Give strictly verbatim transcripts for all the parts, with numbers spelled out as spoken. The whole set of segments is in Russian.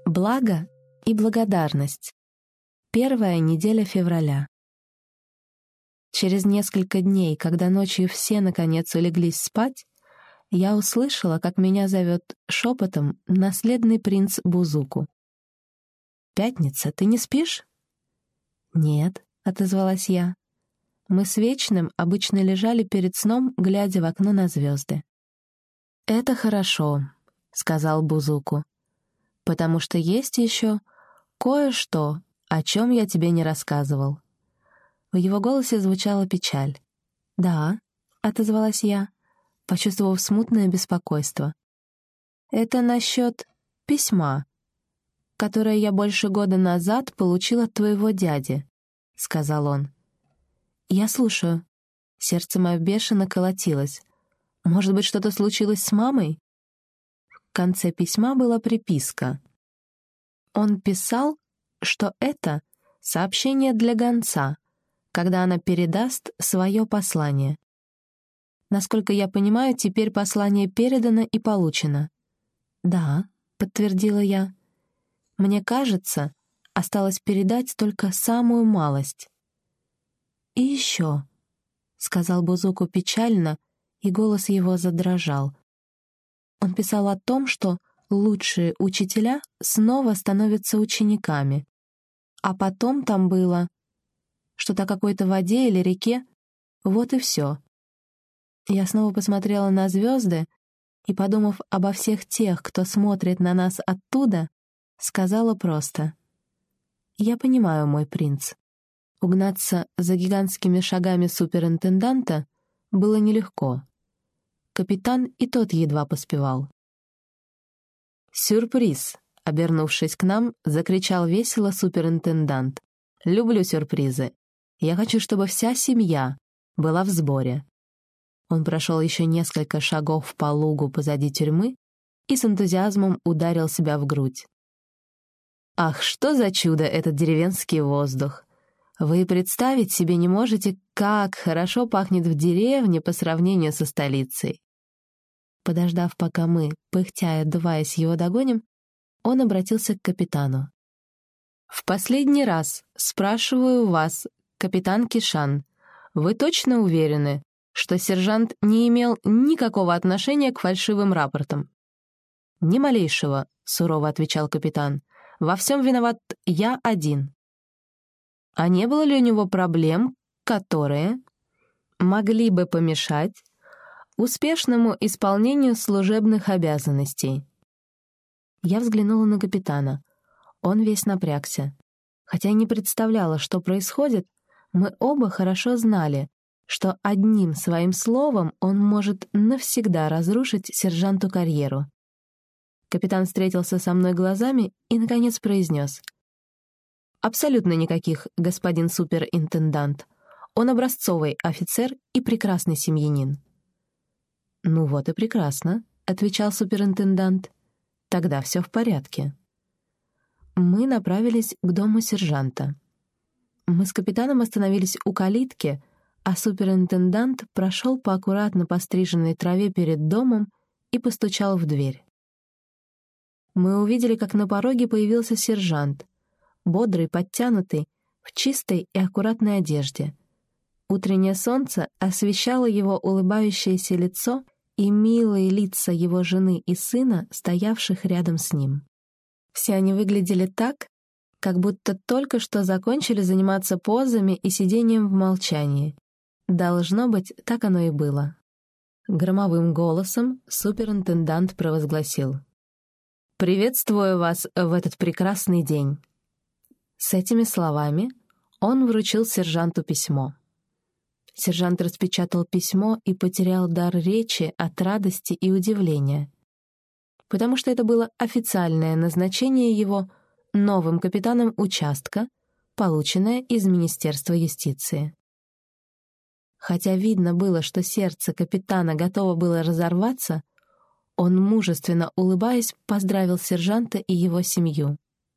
Благо и благодарность. Первая неделя февраля. Через несколько дней, когда ночью все наконец улеглись спать, я услышала, как меня зовет шепотом наследный принц Бузуку. «Пятница, ты не спишь?» «Нет», — отозвалась я. Мы с Вечным обычно лежали перед сном, глядя в окно на звезды. «Это хорошо», — сказал Бузуку, «потому что есть еще кое-что, о чем я тебе не рассказывал». В его голосе звучала печаль. «Да», — отозвалась я, почувствовав смутное беспокойство. «Это насчет письма, которое я больше года назад получил от твоего дяди», — сказал он. «Я слушаю». Сердце мое бешено колотилось. «Может быть, что-то случилось с мамой?» В конце письма была приписка. Он писал, что это сообщение для гонца, когда она передаст свое послание. Насколько я понимаю, теперь послание передано и получено. «Да», — подтвердила я. «Мне кажется, осталось передать только самую малость». «И еще», — сказал Бузуку печально, и голос его задрожал. Он писал о том, что лучшие учителя снова становятся учениками. А потом там было что-то о какой-то воде или реке. Вот и все. Я снова посмотрела на звезды и, подумав обо всех тех, кто смотрит на нас оттуда, сказала просто: «Я понимаю, мой принц». Угнаться за гигантскими шагами суперинтенданта было нелегко. Капитан и тот едва поспевал. «Сюрприз!» — обернувшись к нам, закричал весело суперинтендант. «Люблю сюрпризы. Я хочу, чтобы вся семья была в сборе». Он прошел еще несколько шагов по лугу позади тюрьмы и с энтузиазмом ударил себя в грудь. «Ах, что за чудо этот деревенский воздух! Вы представить себе не можете, как хорошо пахнет в деревне по сравнению со столицей». Подождав, пока мы, пыхтя и отдуваясь, его догоним, он обратился к капитану. «В последний раз спрашиваю вас, капитан Кишан, вы точно уверены, что сержант не имел никакого отношения к фальшивым рапортам?» «Ни малейшего», — сурово отвечал капитан. «Во всем виноват я один». «А не было ли у него проблем, которые могли бы помешать успешному исполнению служебных обязанностей?» Я взглянула на капитана. Он весь напрягся. Хотя и не представляла, что происходит, мы оба хорошо знали, что одним своим словом он может навсегда разрушить сержанту карьеру. Капитан встретился со мной глазами и, наконец, произнес: «Абсолютно никаких, господин суперинтендант. Он образцовый офицер и прекрасный семьянин». «Ну вот и прекрасно», — отвечал суперинтендант. «Тогда все в порядке». Мы направились к дому сержанта. Мы с капитаном остановились у калитки, а суперинтендант прошел по аккуратно постриженной траве перед домом и постучал в дверь. Мы увидели, как на пороге появился сержант, бодрый, подтянутый, в чистой и аккуратной одежде. Утреннее солнце освещало его улыбающееся лицо и милые лица его жены и сына, стоявших рядом с ним. Все они выглядели так, как будто только что закончили заниматься позами и сидением в молчании. Должно быть, так оно и было. Громовым голосом суперинтендант провозгласил: «Приветствую вас в этот прекрасный день». С этими словами он вручил сержанту письмо. Сержант распечатал письмо и потерял дар речи от радости и удивления, потому что это было официальное назначение его новым капитаном участка, полученное из Министерства юстиции. Хотя видно было, что сердце капитана готово было разорваться, он, мужественно улыбаясь, поздравил сержанта и его семью.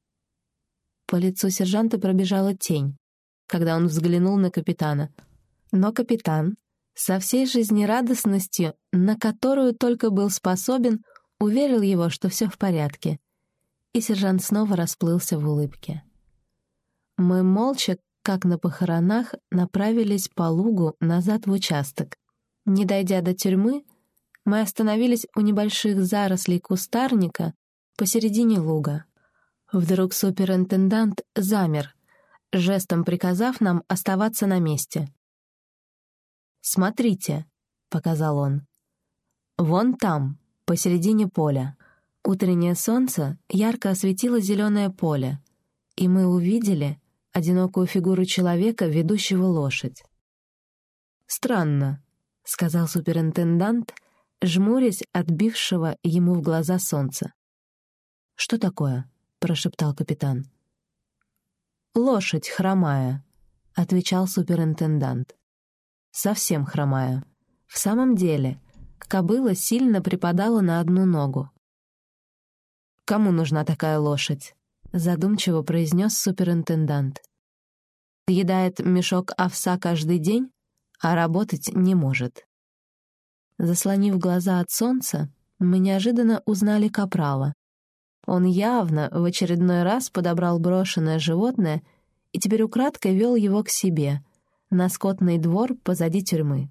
По лицу сержанта пробежала тень, когда он взглянул на капитана. Но капитан, со всей жизнерадостностью, на которую только был способен, уверил его, что все в порядке, и сержант снова расплылся в улыбке. Мы молча, как на похоронах, направились по лугу назад в участок. Не дойдя до тюрьмы, мы остановились у небольших зарослей кустарника посередине луга. Вдруг суперинтендант замер, жестом приказав нам оставаться на месте. «Смотрите», — показал он, — «вон там, посередине поля». Утреннее солнце ярко осветило зеленое поле, и мы увидели одинокую фигуру человека, ведущего лошадь. «Странно», — сказал суперинтендант, жмурясь от бившего ему в глаза солнца. «Что такое?» — прошептал капитан. «Лошадь хромая», — отвечал суперинтендант. «Совсем хромая. В самом деле, кобыла сильно припадала на одну ногу». «Кому нужна такая лошадь?» — задумчиво произнес суперинтендант. «Съедает мешок овса каждый день, а работать не может». Заслонив глаза от солнца, мы неожиданно узнали капрала. Он явно в очередной раз подобрал брошенное животное и теперь украдкой вел его к себе, на скотный двор позади тюрьмы.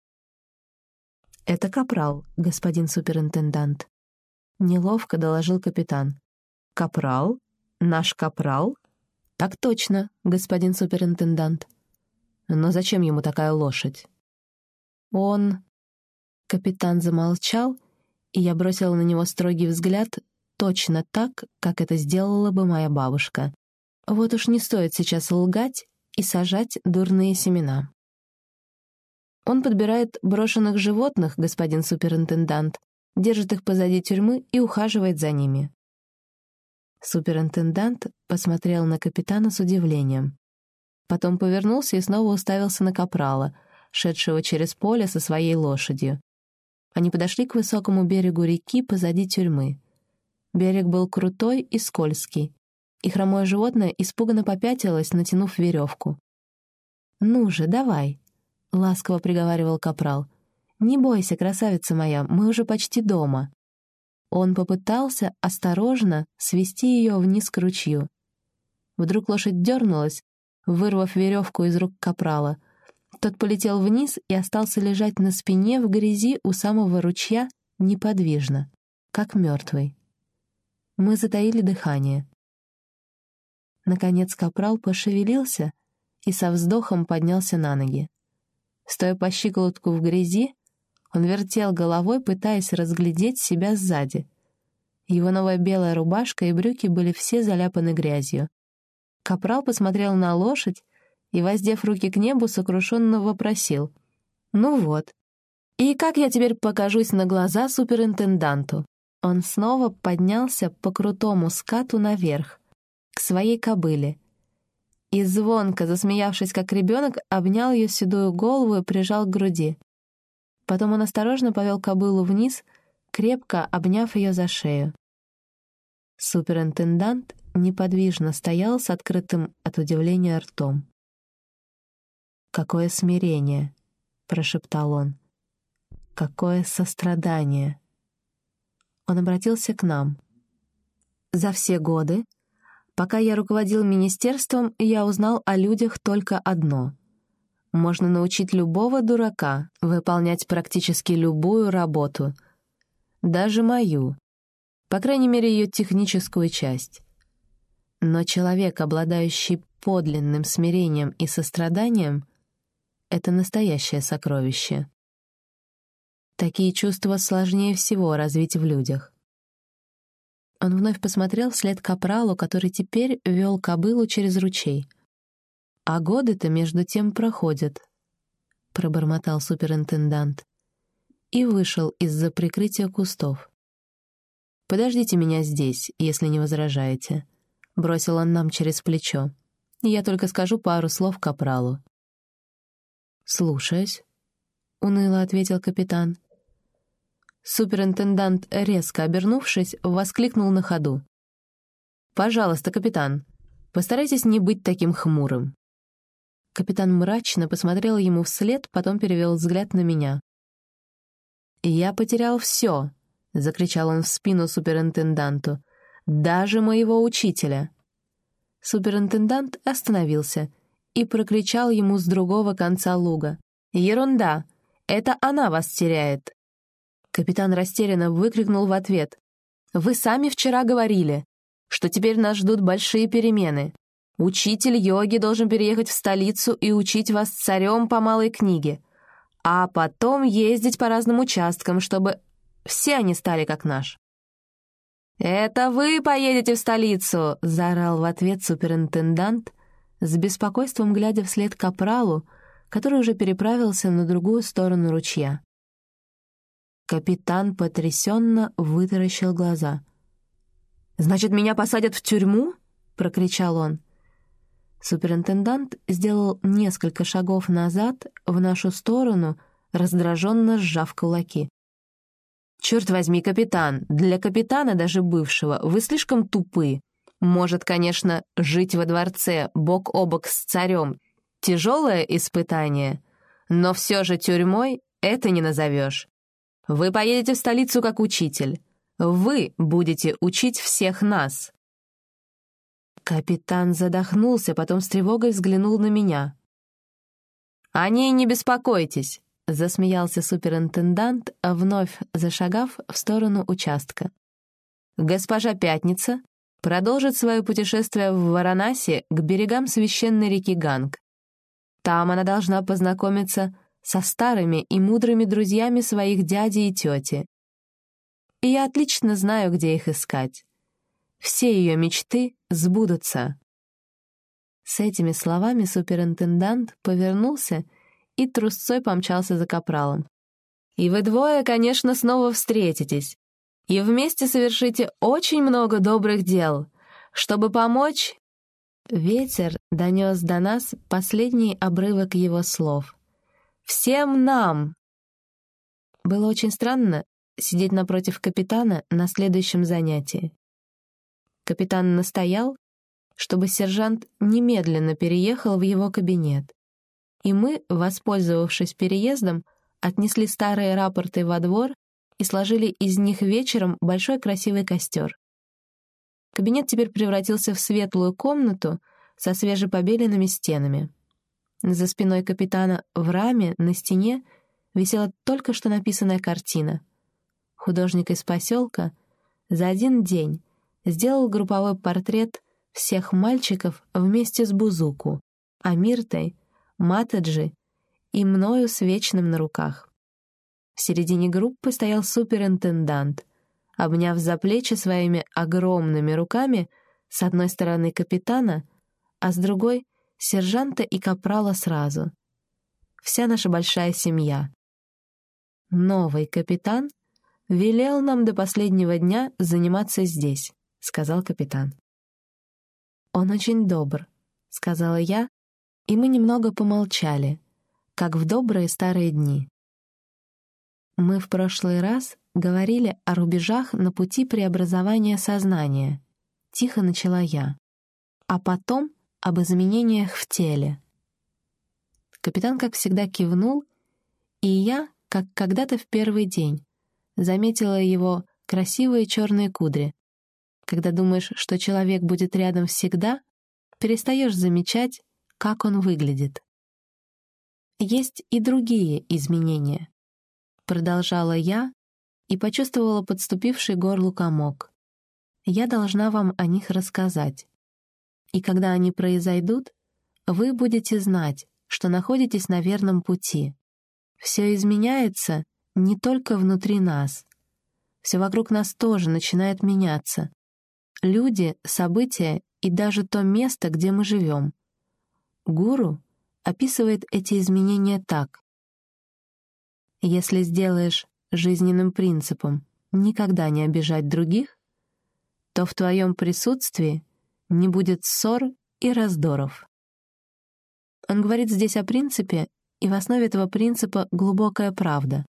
«Это капрал, господин суперинтендант», — неловко доложил капитан. «Капрал? Наш капрал?» «Так точно, господин суперинтендант». «Но зачем ему такая лошадь?» «Он...» Капитан замолчал, и я бросила на него строгий взгляд, точно так, как это сделала бы моя бабушка. Вот уж не стоит сейчас лгать и сажать дурные семена. «Он подбирает брошенных животных, господин суперинтендант, держит их позади тюрьмы и ухаживает за ними». Суперинтендант посмотрел на капитана с удивлением. Потом повернулся и снова уставился на капрала, шедшего через поле со своей лошадью. Они подошли к высокому берегу реки позади тюрьмы. Берег был крутой и скользкий, и хромое животное испуганно попятилось, натянув веревку. «Ну же, давай!» — ласково приговаривал капрал. «Не бойся, красавица моя, мы уже почти дома». Он попытался осторожно свести ее вниз к ручью. Вдруг лошадь дернулась, вырвав веревку из рук капрала. Тот полетел вниз и остался лежать на спине в грязи у самого ручья неподвижно, как мертвый. Мы затаили дыхание. Наконец капрал пошевелился и со вздохом поднялся на ноги. Стоя по щиколотку в грязи, он вертел головой, пытаясь разглядеть себя сзади. Его новая белая рубашка и брюки были все заляпаны грязью. Капрал посмотрел на лошадь и, воздев руки к небу, сокрушенно вопросил: «Ну вот, и как я теперь покажусь на глаза суперинтенданту?» Он снова поднялся по крутому скату наверх, к своей кобыле, и, звонко засмеявшись как ребенок, обнял ее седую голову и прижал к груди. Потом он осторожно повел кобылу вниз, крепко обняв ее за шею. Суперинтендант неподвижно стоял с открытым от удивления ртом. «Какое смирение!» — прошептал он. «Какое сострадание!» Он обратился к нам. «За все годы, пока я руководил министерством, я узнал о людях только одно. Можно научить любого дурака выполнять практически любую работу, даже мою, по крайней мере, ее техническую часть. Но человек, обладающий подлинным смирением и состраданием, — это настоящее сокровище. Такие чувства сложнее всего развить в людях». Он вновь посмотрел вслед капралу, который теперь вел кобылу через ручей. «А годы-то между тем проходят», — пробормотал суперинтендант и вышел из-за прикрытия кустов. «Подождите меня здесь, если не возражаете», — бросил он нам через плечо. «Я только скажу пару слов капралу». «Слушаюсь», — уныло ответил капитан. Суперинтендант, резко обернувшись, воскликнул на ходу: «Пожалуйста, капитан, постарайтесь не быть таким хмурым». Капитан мрачно посмотрел ему вслед, потом перевел взгляд на меня. «Я потерял все», — закричал он в спину суперинтенданту. даже моего учителя». Суперинтендант остановился и прокричал ему с другого конца луга: «Ерунда! Это она вас теряет!» Капитан растерянно выкрикнул в ответ: «Вы сами вчера говорили, что теперь нас ждут большие перемены. Учитель йоги должен переехать в столицу и учить вас царем по малой книге, а потом ездить по разным участкам, чтобы все они стали как наш». «Это вы поедете в столицу!» — заорал в ответ суперинтендант, с беспокойством глядя вслед капралу, который уже переправился на другую сторону ручья. Капитан потрясенно вытаращил глаза. «Значит, меня посадят в тюрьму?» — прокричал он. Суперинтендант сделал несколько шагов назад в нашу сторону, раздраженно сжав кулаки. «Черт возьми, капитан, для капитана, даже бывшего, вы слишком тупы. Может, конечно, жить во дворце бок о бок с царем — тяжелое испытание, но все же тюрьмой это не назовешь. Вы поедете в столицу как учитель. Вы будете учить всех нас». Капитан задохнулся, потом с тревогой взглянул на меня. «О ней не беспокойтесь», — засмеялся суперинтендант, вновь зашагав в сторону участка. «Госпожа Пятница продолжит свое путешествие в Варанаси к берегам священной реки Ганг. Там она должна познакомиться со старыми и мудрыми друзьями своих дяди и тети. И я отлично знаю, где их искать. Все ее мечты сбудутся». С этими словами суперинтендант повернулся и трусцой помчался за капралом. «И вы двое, конечно, снова встретитесь, и вместе совершите очень много добрых дел, чтобы помочь...» Ветер донес до нас последний обрывок его слов. «Всем нам!» Было очень странно сидеть напротив капитана на следующем занятии. Капитан настоял, чтобы сержант немедленно переехал в его кабинет, и мы, воспользовавшись переездом, отнесли старые рапорты во двор и сложили из них вечером большой красивый костер. Кабинет теперь превратился в светлую комнату со свежепобеленными стенами. За спиной капитана в раме на стене висела только что написанная картина. Художник из поселка за один день сделал групповой портрет всех мальчиков вместе с Бузуку, Амиртой, Матаджи и мною с Вечным на руках. В середине группы стоял суперинтендант, обняв за плечи своими огромными руками с одной стороны капитана, а с другой — сержанта и капрала сразу. Вся наша большая семья. «Новый капитан велел нам до последнего дня заниматься здесь», — сказал капитан. «Он очень добр», — сказала я, и мы немного помолчали, как в добрые старые дни. Мы в прошлый раз говорили о рубежах на пути преобразования сознания, тихо начала я, а потом об изменениях в теле. Капитан, как всегда, кивнул, и я, как когда-то в первый день, заметила его красивые черные кудри. Когда думаешь, что человек будет рядом всегда, перестаешь замечать, как он выглядит. Есть и другие изменения. Продолжала я и почувствовала подступивший к горлу комок. Я должна вам о них рассказать. И когда они произойдут, вы будете знать, что находитесь на верном пути. Все изменяется не только внутри нас. Все вокруг нас тоже начинает меняться. Люди, события и даже то место, где мы живем. Гуру описывает эти изменения так. Если сделаешь жизненным принципом никогда не обижать других, то в твоем присутствии не будет ссор и раздоров. Он говорит здесь о принципе, и в основе этого принципа глубокая правда.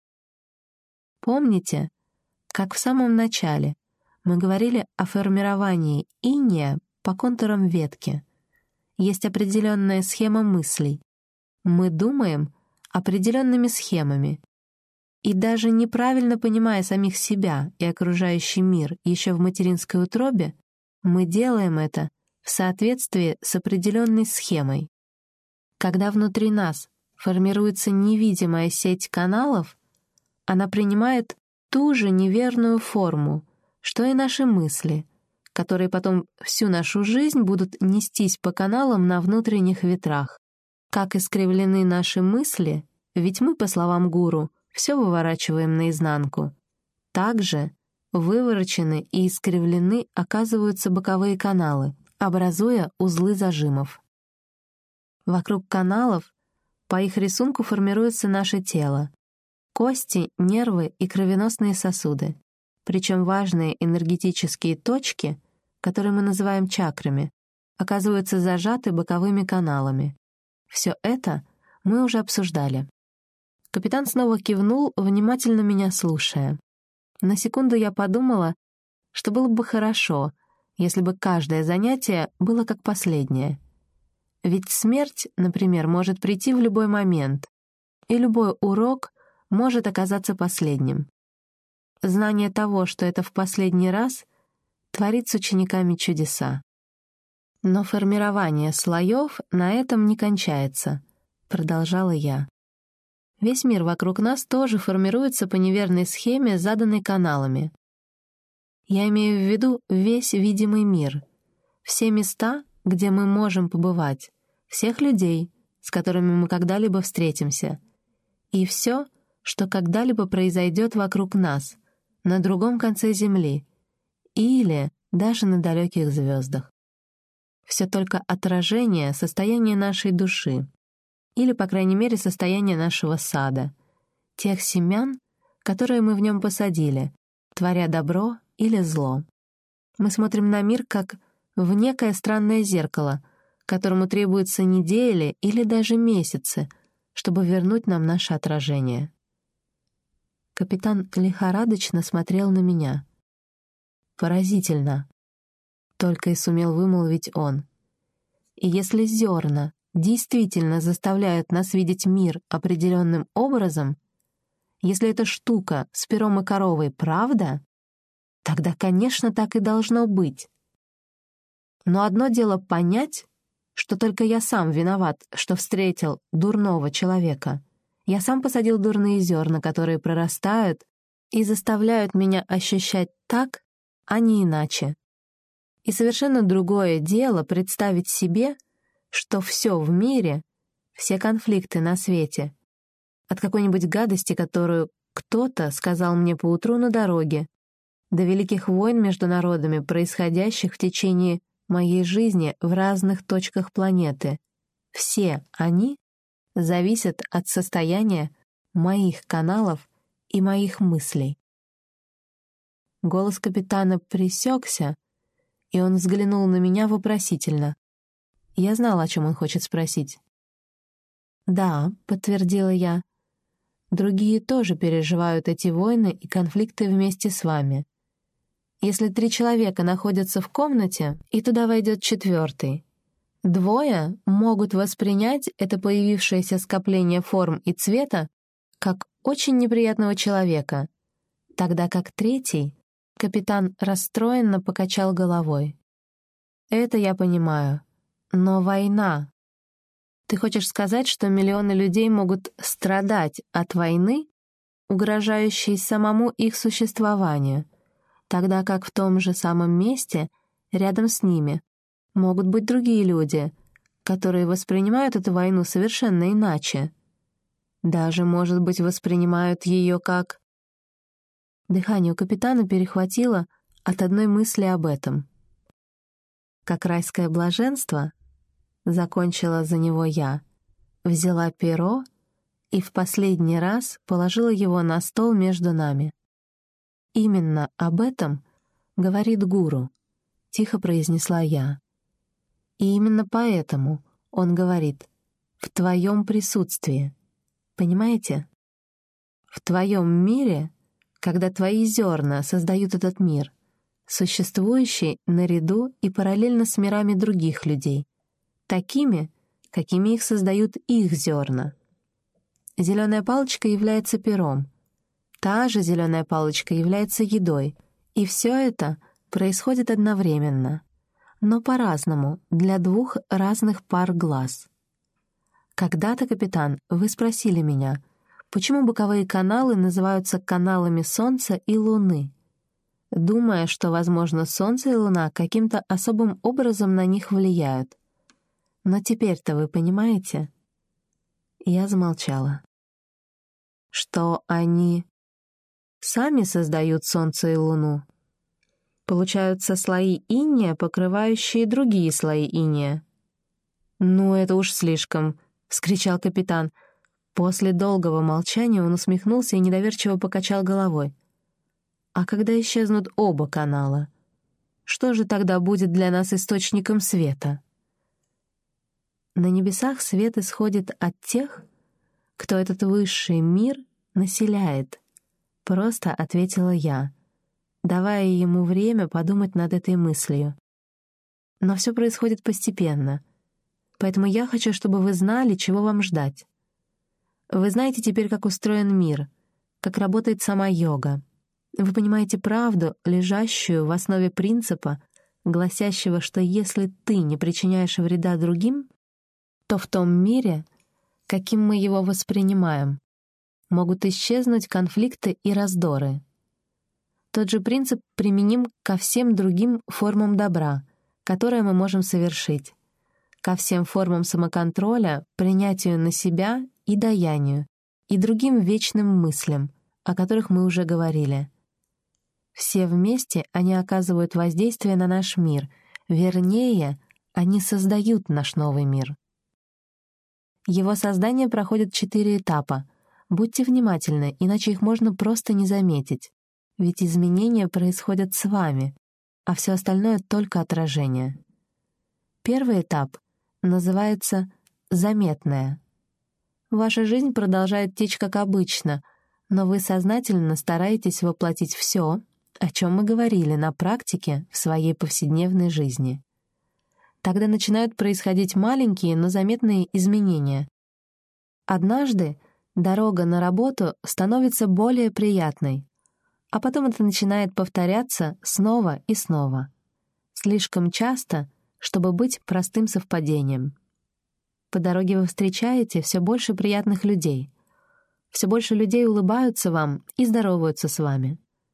Помните, как в самом начале мы говорили о формировании иния по контурам ветки. Есть определенная схема мыслей. Мы думаем определенными схемами. И даже неправильно понимая самих себя и окружающий мир еще в материнской утробе, Мы делаем это в соответствии с определенной схемой. Когда внутри нас формируется невидимая сеть каналов, она принимает ту же неверную форму, что и наши мысли, которые потом всю нашу жизнь будут нестись по каналам на внутренних ветрах. Как искривлены наши мысли, ведь мы, по словам гуру, все выворачиваем наизнанку. Также выворочены и искривлены оказываются боковые каналы, образуя узлы зажимов. Вокруг каналов по их рисунку формируется наше тело, кости, нервы и кровеносные сосуды. Причем важные энергетические точки, которые мы называем чакрами, оказываются зажаты боковыми каналами. Все это мы уже обсуждали. Капитан снова кивнул, внимательно меня слушая. На секунду я подумала, что было бы хорошо, если бы каждое занятие было как последнее. Ведь смерть, например, может прийти в любой момент, и любой урок может оказаться последним. Знание того, что это в последний раз, творит с учениками чудеса. Но формирование слоев на этом не кончается, продолжала я. Весь мир вокруг нас тоже формируется по неверной схеме, заданной каналами. Я имею в виду весь видимый мир, все места, где мы можем побывать, всех людей, с которыми мы когда-либо встретимся, и все, что когда-либо произойдет вокруг нас, на другом конце Земли или даже на далеких звездах. Все только отражение состояния нашей души, или, по крайней мере, состояние нашего сада, тех семян, которые мы в нем посадили, творя добро или зло. Мы смотрим на мир как в некое странное зеркало, которому требуются недели или даже месяцы, чтобы вернуть нам наше отражение. Капитан лихорадочно смотрел на меня. «Поразительно», — только и сумел вымолвить он. «И если зерна действительно заставляют нас видеть мир определенным образом, если эта штука с пером и коровой правда, тогда, конечно, так и должно быть. Но одно дело понять, что только я сам виноват, что встретил дурного человека. Я сам посадил дурные зерна, которые прорастают и заставляют меня ощущать так, а не иначе. И совершенно другое дело представить себе, что все в мире, все конфликты на свете, от какой-нибудь гадости, которую кто-то сказал мне поутру на дороге, до великих войн между народами, происходящих в течение моей жизни в разных точках планеты, все они зависят от состояния моих каналов и моих мыслей. Голос капитана пресекся, и он взглянул на меня вопросительно. Я знала, о чем он хочет спросить. «Да», — подтвердила я, — «другие тоже переживают эти войны и конфликты вместе с вами. Если три человека находятся в комнате, и туда войдет четвертый, двое могут воспринять это появившееся скопление форм и цвета как очень неприятного человека, тогда как третий, капитан расстроенно покачал головой. «Это я понимаю. Но война. Ты хочешь сказать, что миллионы людей могут страдать от войны, угрожающей самому их существованию, тогда как в том же самом месте, рядом с ними, могут быть другие люди, которые воспринимают эту войну совершенно иначе. Даже, может быть, воспринимают ее как...» Дыхание у капитана перехватило от одной мысли об этом. «Как райское блаженство», — закончила за него я, взяла перо и в последний раз положила его на стол между нами. «Именно об этом говорит гуру», — тихо произнесла я. «И именно поэтому он говорит «в твоем присутствии». Понимаете? В твоем мире, когда твои зерна создают этот мир, существующий наряду и параллельно с мирами других людей, такими, какими их создают их зерна. Зеленая палочка является пером, та же зеленая палочка является едой, и все это происходит одновременно. но по-разному, для двух разных пар глаз. Когда-то, капитан, вы спросили меня, почему боковые каналы называются каналами Солнца и Луны, думая, что, возможно, Солнце и Луна каким-то особым образом на них влияют. Но теперь-то вы понимаете? Я замолчала. Что они сами создают Солнце и Луну? Получаются слои иния, покрывающие другие слои иния. «Ну, это уж слишком», — вскричал капитан. После долгого молчания он усмехнулся и недоверчиво покачал головой. «А когда исчезнут оба канала, что же тогда будет для нас источником света?» «На небесах свет исходит от тех, кто этот высший мир населяет», — просто ответила я, давая ему время подумать над этой мыслью. «Но все происходит постепенно, поэтому я хочу, чтобы вы знали, чего вам ждать. Вы знаете теперь, как устроен мир, как работает сама йога. Вы понимаете правду, лежащую в основе принципа, гласящего, что если ты не причиняешь вреда другим, то в том мире, каким мы его воспринимаем, могут исчезнуть конфликты и раздоры. Тот же принцип применим ко всем другим формам добра, которые мы можем совершить, ко всем формам самоконтроля, принятию на себя и даянию, и другим вечным мыслям, о которых мы уже говорили. Все вместе они оказывают воздействие на наш мир, вернее, они создают наш новый мир. Его создание проходит четыре этапа. Будьте внимательны, иначе их можно просто не заметить. Ведь изменения происходят с вами, а все остальное — только отражение. Первый этап называется «заметное». Ваша жизнь продолжает течь как обычно, но вы сознательно стараетесь воплотить все, о чем мы говорили на практике в своей повседневной жизни. Тогда начинают происходить маленькие, но заметные изменения. Однажды дорога на работу становится более приятной, а потом это начинает повторяться снова и снова. Слишком часто, чтобы быть простым совпадением. По дороге вы встречаете все больше приятных людей. Все больше людей улыбаются вам и здороваются с вами.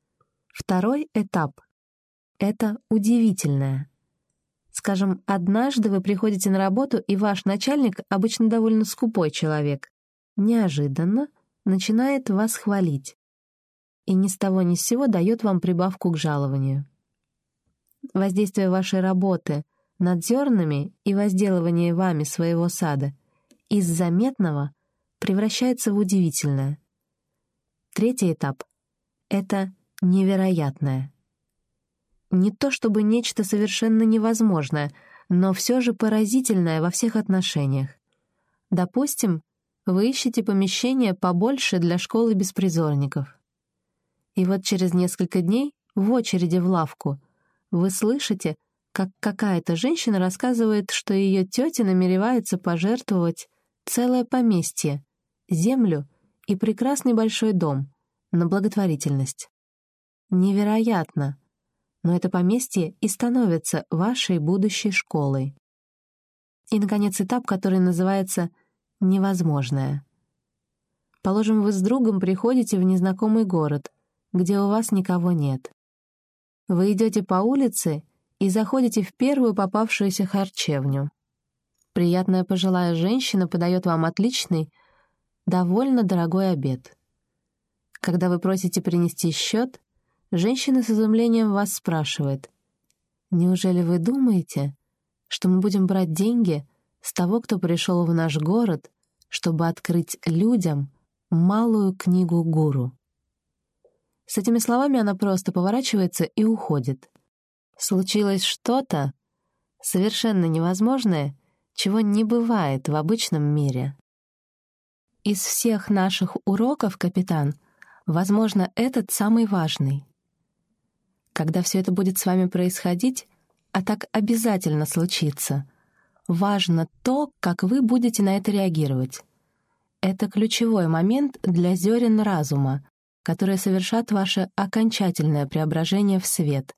Второй этап — это удивительное. Скажем, однажды вы приходите на работу, и ваш начальник, обычно довольно скупой человек, неожиданно начинает вас хвалить и ни с того ни с сего дает вам прибавку к жалованию. Воздействие вашей работы над зернами и возделывание вами своего сада из заметного превращается в удивительное. Третий этап — это невероятное. Не то чтобы нечто совершенно невозможное, но все же поразительное во всех отношениях. Допустим, вы ищете помещение побольше для школы беспризорников. И вот через несколько дней в очереди в лавку вы слышите, как какая-то женщина рассказывает, что ее тетя намеревается пожертвовать целое поместье, землю и прекрасный большой дом на благотворительность. Невероятно! Но это поместье и становится вашей будущей школой. И, наконец, этап, который называется «невозможное». Положим, вы с другом приходите в незнакомый город, где у вас никого нет. Вы идете по улице и заходите в первую попавшуюся харчевню. Приятная пожилая женщина подает вам отличный, довольно дорогой обед. Когда вы просите принести счет, женщина с изумлением вас спрашивает: «Неужели вы думаете, что мы будем брать деньги с того, кто пришел в наш город, чтобы открыть людям малую книгу гуру?» С этими словами она просто поворачивается и уходит. Случилось что-то совершенно невозможное, чего не бывает в обычном мире. Из всех наших уроков, капитан, возможно, этот самый важный. Когда все это будет с вами происходить, а так обязательно случится, важно то, как вы будете на это реагировать. Это ключевой момент для зерен разума, которые совершат ваше окончательное преображение в свет,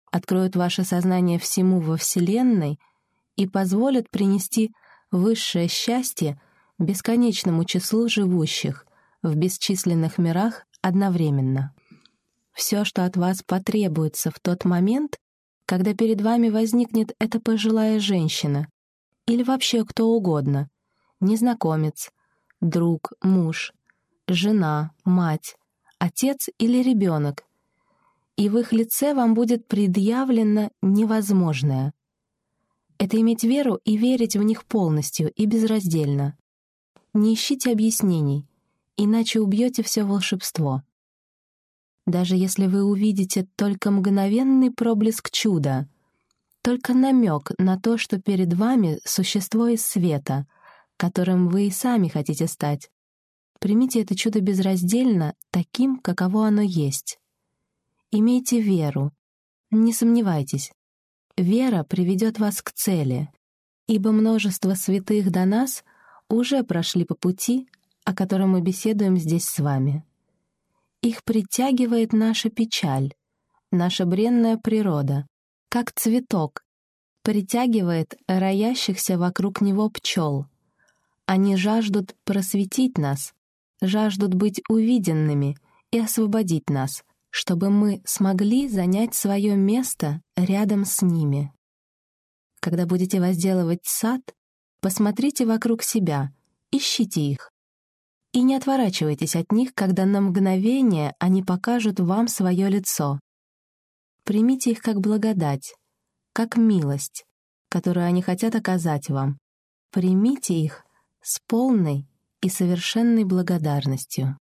откроют ваше сознание всему во Вселенной и позволят принести высшее счастье бесконечному числу живущих в бесчисленных мирах одновременно. Все, что от вас потребуется в тот момент, когда перед вами возникнет эта пожилая женщина или вообще кто угодно, незнакомец, друг, муж, жена, мать, отец или ребенок, и в их лице вам будет предъявлено невозможное. Это иметь веру и верить в них полностью и безраздельно. Не ищите объяснений, иначе убьете все волшебство. Даже если вы увидите только мгновенный проблеск чуда, только намек на то, что перед вами существо из света, которым вы и сами хотите стать, примите это чудо безраздельно таким, каково оно есть. Имейте веру, не сомневайтесь. Вера приведет вас к цели, ибо множество святых до нас уже прошли по пути, о котором мы беседуем здесь с вами. Их притягивает наша печаль, наша бренная природа, как цветок, притягивает роящихся вокруг него пчел. Они жаждут просветить нас, жаждут быть увиденными и освободить нас, чтобы мы смогли занять свое место рядом с ними. Когда будете возделывать сад, посмотрите вокруг себя, ищите их. И не отворачивайтесь от них, когда на мгновение они покажут вам свое лицо. Примите их как благодать, как милость, которую они хотят оказать вам. Примите их с полной и совершенной благодарностью.